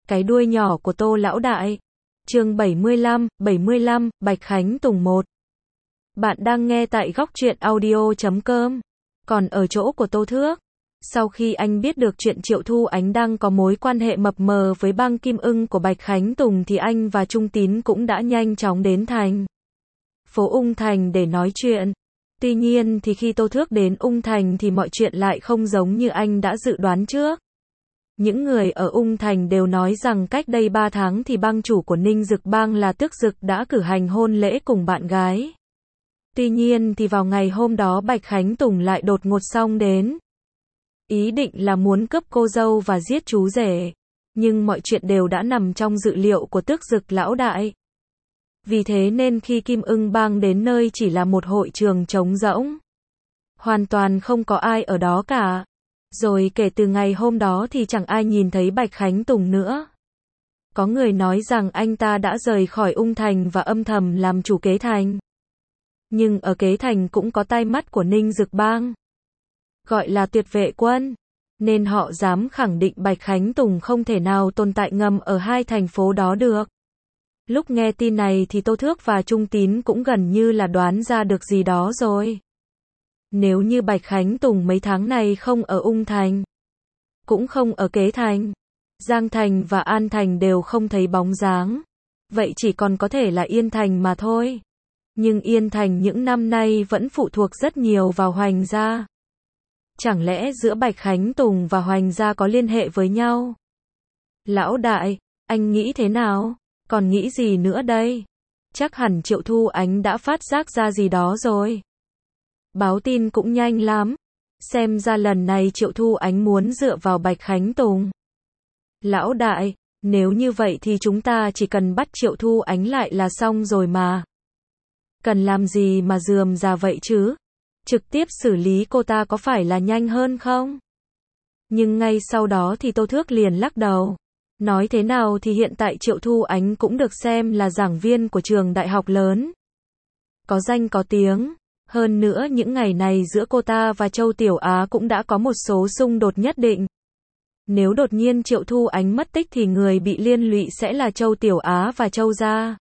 Cái đuôi nhỏ của Tô lão đại. Chương 75, Bạch Khánh Tùng 1. Bạn đang nghe tại góc truyện audio.com. Còn ở chỗ của Tô Thước, sau khi anh biết được chuyện Triệu Thu Ánh đang có mối quan hệ mập mờ với băng Kim Ưng của Bạch Khánh Tùng thì anh và Trung Tín cũng đã nhanh chóng đến thành phố Ung Thành để nói chuyện. Tuy nhiên thì khi Tô Thước đến Ung Thành thì mọi chuyện lại không giống như anh đã dự đoán trước. Những người ở Ung Thành đều nói rằng cách đây 3 tháng thì bang chủ của Ninh Dực Bang là Tước Dực đã cử hành hôn lễ cùng bạn gái. Tuy nhiên thì vào ngày hôm đó Bạch Khánh Tùng lại đột ngột xông đến. Ý định là muốn cướp cô dâu và giết chú rể. Nhưng mọi chuyện đều đã nằm trong dự liệu của Tước Dực lão đại. Vì thế nên khi Kim Ưng Bang đến nơi chỉ là một hội trường trống rỗng. Hoàn toàn không có ai ở đó cả. Rồi kể từ ngày hôm đó thì chẳng ai nhìn thấy Bạch Khánh Tùng nữa. Có người nói rằng anh ta đã rời khỏi Ung Thành và âm thầm làm chủ Kế Thành. Nhưng ở Kế Thành cũng có tai mắt của Ninh Dực Bang, gọi là Tuyệt Vệ Quân, nên họ dám khẳng định Bạch Khánh Tùng không thể nào tồn tại ngầm ở hai thành phố đó được. Lúc nghe tin này thì Tô Thước và Trung Tín cũng gần như là đoán ra được gì đó rồi. Nếu như Bạch Khánh Tùng mấy tháng này không ở Ung Thành, cũng không ở Kế Thành, Giang Thành và An Thành đều không thấy bóng dáng, vậy chỉ còn có thể là Yên Thành mà thôi. Nhưng Yên Thành những năm nay vẫn phụ thuộc rất nhiều vào Hoành gia. Chẳng lẽ giữa Bạch Khánh Tùng và Hoành gia có liên hệ với nhau? Lão đại, anh nghĩ thế nào? Còn nghĩ gì nữa đây? Chắc hẳn Triệu Thu Ánh đã phát giác ra gì đó rồi. Báo tin cũng nhanh lắm. Xem ra lần này Triệu Thu Ánh muốn dựa vào Bạch Khánh Tùng. Lão đại, nếu như vậy thì chúng ta chỉ cần bắt Triệu Thu Ánh lại là xong rồi mà. Cần làm gì mà rườm rà vậy chứ? Trực tiếp xử lý cô ta có phải là nhanh hơn không? Nhưng ngay sau đó thì Tô Thước liền lắc đầu. Nói thế nào thì hiện tại Triệu Thu Ánh cũng được xem là giảng viên của trường đại học lớn. Có danh có tiếng. Hơn nữa những ngày này giữa cô ta và Châu Tiểu Á cũng đã có một số xung đột nhất định. Nếu đột nhiên Triệu Thu Ánh mất tích thì người bị liên lụy sẽ là Châu Tiểu Á và Châu gia.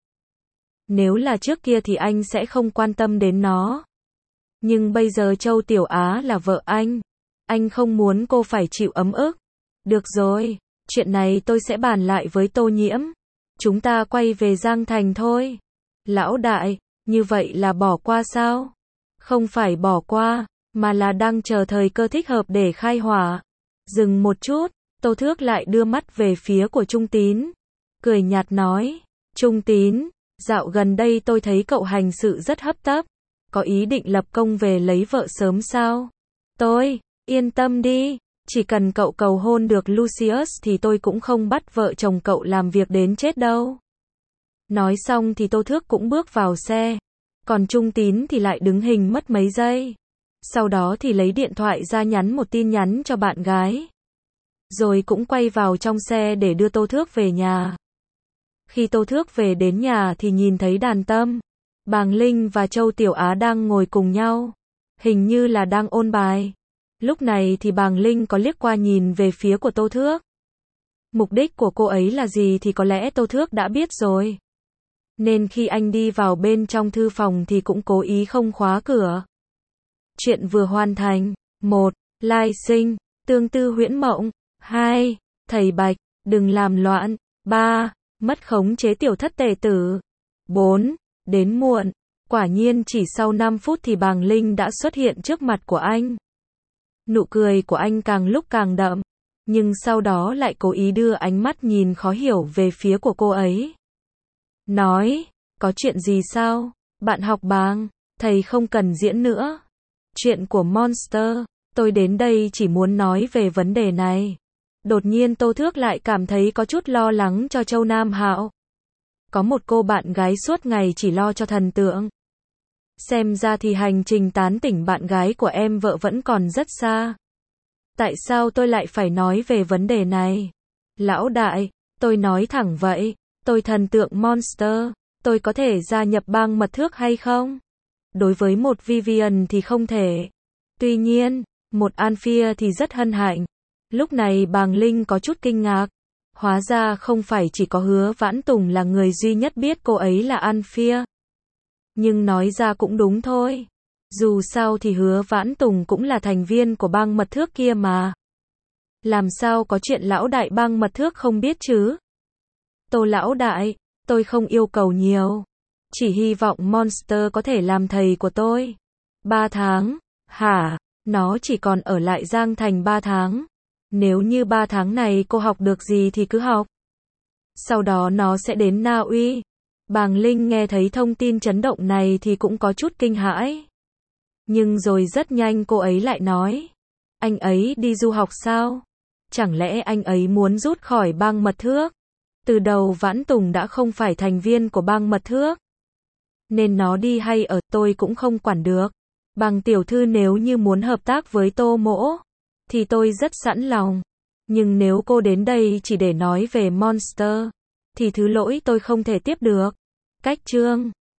Nếu là trước kia thì anh sẽ không quan tâm đến nó. Nhưng bây giờ Châu Tiểu Á là vợ anh không muốn cô phải chịu ấm ức. Được rồi, chuyện này tôi sẽ bàn lại với Tô Nhiễm. Chúng ta quay về Giang Thành thôi. Lão đại, như vậy là bỏ qua sao? Không phải bỏ qua, mà là đang chờ thời cơ thích hợp để khai hỏa. Dừng một chút, Tô Thước lại đưa mắt về phía của Trung Tín. Cười nhạt nói, Trung Tín, dạo gần đây tôi thấy cậu hành sự rất hấp tấp. Có ý định lập công về lấy vợ sớm sao? Tôi, yên tâm đi, chỉ cần cậu cầu hôn được Lucius thì tôi cũng không bắt vợ chồng cậu làm việc đến chết đâu. Nói xong thì Tô Thước cũng bước vào xe. Còn Trung Tín thì lại đứng hình mất mấy giây. Sau đó thì lấy điện thoại ra nhắn một tin nhắn cho bạn gái. Rồi cũng quay vào trong xe để đưa Tô Thước về nhà. Khi Tô Thước về đến nhà thì nhìn thấy Đàn Tâm, Bàng Linh và Châu Tiểu Á đang ngồi cùng nhau. Hình như là đang ôn bài. Lúc này thì Bàng Linh có liếc qua nhìn về phía của Tô Thước. Mục đích của cô ấy là gì thì có lẽ Tô Thước đã biết rồi. Nên khi anh đi vào bên trong thư phòng thì cũng cố ý không khóa cửa. Chuyện vừa hoàn thành. 1. Lai Sinh, tương tư huyễn mộng. 2. Thầy Bạch, đừng làm loạn. 3. Mất khống chế tiểu thất tề tử. 4. Đến muộn. Quả nhiên chỉ sau 5 phút thì Bàng Linh đã xuất hiện trước mặt của anh. Nụ cười của anh càng lúc càng đậm. Nhưng sau đó lại cố ý đưa ánh mắt nhìn khó hiểu về phía của cô ấy. Nói, có chuyện gì sao? Bạn học Bàng, thầy không cần diễn nữa. Chuyện của Monster, tôi đến đây chỉ muốn nói về vấn đề này. Đột nhiên Tô Thước lại cảm thấy có chút lo lắng cho Châu Nam Hạo. Có một cô bạn gái suốt ngày chỉ lo cho thần tượng. Xem ra thì hành trình tán tỉnh bạn gái của em vợ vẫn còn rất xa. Tại sao tôi lại phải nói về vấn đề này? Lão đại, tôi nói thẳng vậy. Tôi thần tượng Monster, tôi có thể gia nhập bang mật thước hay không? Đối với một Vivian thì không thể. Tuy nhiên, một Anphia thì rất hân hạnh. Lúc này Bàng Linh có chút kinh ngạc. Hóa ra không phải chỉ có Hứa Vãn Tùng là người duy nhất biết cô ấy là Anphia. Nhưng nói ra cũng đúng thôi. Dù sao thì Hứa Vãn Tùng cũng là thành viên của bang mật thước kia mà. Làm sao có chuyện lão đại bang mật thước không biết chứ? Tô lão đại, tôi không yêu cầu nhiều. Chỉ hy vọng Monster có thể làm thầy của tôi. 3 tháng? Hả? Nó chỉ còn ở lại Giang Thành 3 tháng. Nếu như 3 tháng này cô học được gì thì cứ học. Sau đó nó sẽ đến Na Uy. Bàng Linh nghe thấy thông tin chấn động này thì cũng có chút kinh hãi. Nhưng rồi rất nhanh cô ấy lại nói. Anh ấy đi du học sao? Chẳng lẽ anh ấy muốn rút khỏi bang mật thước? Từ đầu Vãn Tùng đã không phải thành viên của bang mật thước. Nên nó đi hay ở tôi cũng không quản được. Bàng tiểu thư nếu như muốn hợp tác với Tô Mỗ, thì tôi rất sẵn lòng. Nhưng nếu cô đến đây chỉ để nói về Monster, thì thứ lỗi tôi không thể tiếp được. Cách chương